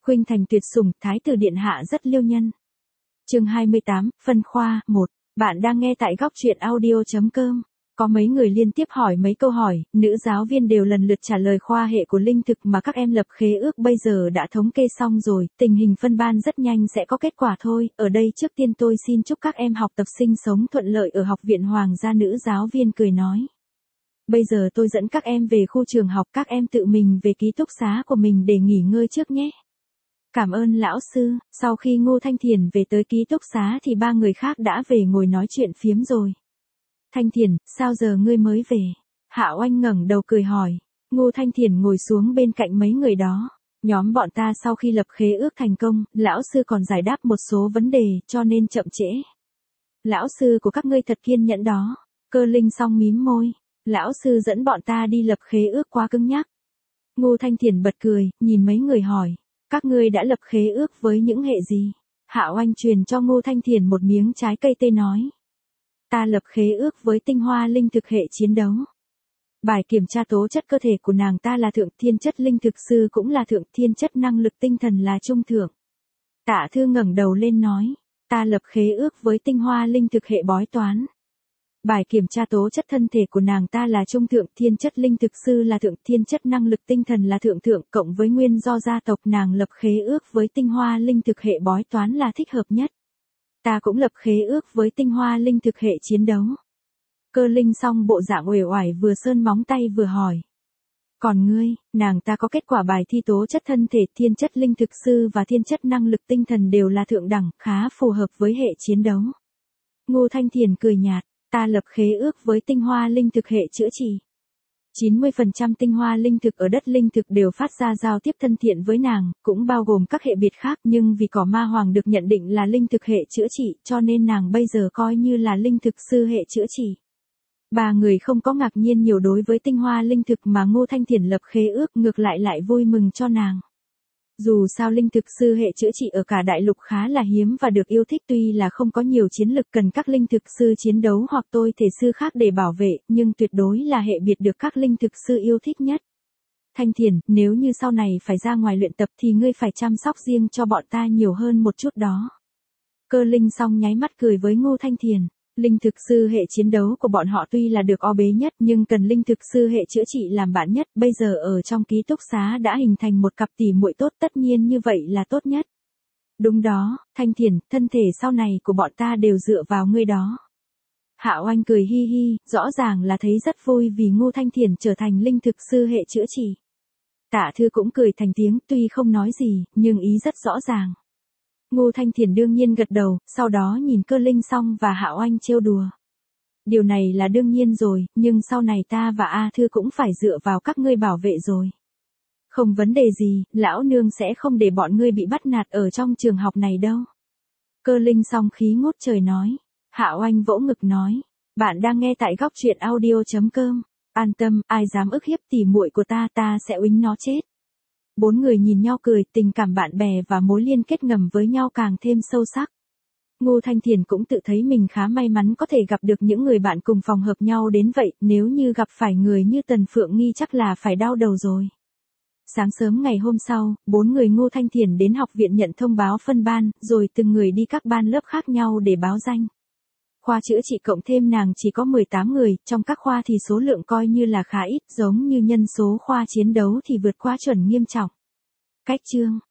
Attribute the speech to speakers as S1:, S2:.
S1: Khuynh thành tuyệt sủng, thái tử điện hạ rất liêu nhân. Chương 28, phân khoa 1. Bạn đang nghe tại góc truyện audio.com. Có mấy người liên tiếp hỏi mấy câu hỏi, nữ giáo viên đều lần lượt trả lời khoa hệ của linh thực mà các em lập khế ước bây giờ đã thống kê xong rồi, tình hình phân ban rất nhanh sẽ có kết quả thôi. Ở đây trước tiên tôi xin chúc các em học tập sinh sống thuận lợi ở học viện Hoàng gia, nữ giáo viên cười nói. Bây giờ tôi dẫn các em về khu trường học, các em tự mình về ký túc xá của mình để nghỉ ngơi trước nhé. Cảm ơn lão sư. Sau khi Ngô Thanh Thiền về tới ký túc xá thì ba người khác đã về ngồi nói chuyện phiếm rồi. Thanh Thiền, sao giờ ngươi mới về? Hạ Oanh ngẩng đầu cười hỏi. Ngô Thanh Thiền ngồi xuống bên cạnh mấy người đó. Nhóm bọn ta sau khi lập khế ước thành công, lão sư còn giải đáp một số vấn đề cho nên chậm trễ. Lão sư của các ngươi thật kiên nhẫn đó. Cơ Linh song mím môi. Lão sư dẫn bọn ta đi lập khế ước quá cứng nhắc. Ngô Thanh Thiền bật cười, nhìn mấy người hỏi. Các ngươi đã lập khế ước với những hệ gì? Hạ Oanh truyền cho Ngô Thanh Thiền một miếng trái cây tê nói. Ta lập khế ước với tinh hoa linh thực hệ chiến đấu. Bài kiểm tra tố chất cơ thể của nàng ta là thượng, thiên chất linh thực sư cũng là thượng, thiên chất năng lực tinh thần là trung thượng. Tạ Thư ngẩng đầu lên nói. Ta lập khế ước với tinh hoa linh thực hệ bói toán. Bài kiểm tra tố chất thân thể của nàng ta là trung thượng, thiên chất linh thực sư là thượng, thiên chất năng lực tinh thần là thượng thượng, cộng với nguyên do gia tộc nàng lập khế ước với tinh hoa linh thực hệ bói toán là thích hợp nhất. Ta cũng lập khế ước với tinh hoa linh thực hệ chiến đấu. Cơ Linh song bộ dạng uể oải vừa sơn móng tay vừa hỏi. Còn ngươi, nàng ta có kết quả bài thi tố chất thân thể, thiên chất linh thực sư và thiên chất năng lực tinh thần đều là thượng đẳng, khá phù hợp với hệ chiến đấu. Ngô Thanh Thiền cười nhạt. Ta lập khế ước với tinh hoa linh thực hệ chữa trị. 90% tinh hoa linh thực ở đất linh thực đều phát ra giao tiếp thân thiện với nàng, cũng bao gồm các hệ biệt khác, nhưng vì cỏ ma hoàng được nhận định là linh thực hệ chữa trị, cho nên nàng bây giờ coi như là linh thực sư hệ chữa trị. Ba người không có ngạc nhiên nhiều đối với tinh hoa linh thực mà Ngô Thanh Thiền lập khế ước, ngược lại vui mừng cho nàng. Dù sao linh thực sư hệ chữa trị ở cả đại lục khá là hiếm và được yêu thích, tuy là không có nhiều chiến lực cần các linh thực sư chiến đấu hoặc tôi thể sư khác để bảo vệ, nhưng tuyệt đối là hệ biệt được các linh thực sư yêu thích nhất. Thanh Thiền, nếu như sau này phải ra ngoài luyện tập thì ngươi phải chăm sóc riêng cho bọn ta nhiều hơn một chút đó. Cơ Linh song nháy mắt cười với Ngô Thanh Thiền. Linh thực sư hệ chiến đấu của bọn họ tuy là được o bế nhất nhưng cần linh thực sư hệ chữa trị làm bạn nhất, bây giờ ở trong ký túc xá đã hình thành một cặp tỉ muội tốt, tất nhiên như vậy là tốt nhất. Đúng đó, Thanh Thiền, thân thể sau này của bọn ta đều dựa vào ngươi đó. Hạ Oanh cười hi hi, rõ ràng là thấy rất vui vì Ngô Thanh Thiền trở thành linh thực sư hệ chữa trị. Tạ Thư cũng cười thành tiếng, tuy không nói gì, nhưng ý rất rõ ràng. Ngô Thanh Thiền đương nhiên gật đầu, sau đó nhìn Cơ Linh song và Hạ Oanh trêu đùa. Điều này là đương nhiên rồi, nhưng sau này ta và A Thư cũng phải dựa vào các ngươi bảo vệ rồi. Không vấn đề gì, lão nương sẽ không để bọn ngươi bị bắt nạt ở trong trường học này đâu. Cơ Linh song khí ngút trời nói. Hạ Oanh vỗ ngực nói. Bạn đang nghe tại góc truyện audio.com. An tâm, ai dám ức hiếp tỉ muội của ta sẽ uýnh nó chết. Bốn người nhìn nhau cười, tình cảm bạn bè và mối liên kết ngầm với nhau càng thêm sâu sắc. Ngô Thanh Thiền cũng tự thấy mình khá may mắn có thể gặp được những người bạn cùng phòng hợp nhau đến vậy, nếu như gặp phải người như Tần Phượng Nghi chắc là phải đau đầu rồi. Sáng sớm ngày hôm sau, bốn người Ngô Thanh Thiền đến học viện nhận thông báo phân ban, rồi từng người đi các ban lớp khác nhau để báo danh. Khoa chữa trị cộng thêm nàng chỉ có 18 người, trong các khoa thì số lượng coi như là khá ít, giống như nhân số khoa chiến đấu thì vượt quá chuẩn nghiêm trọng. Cách chương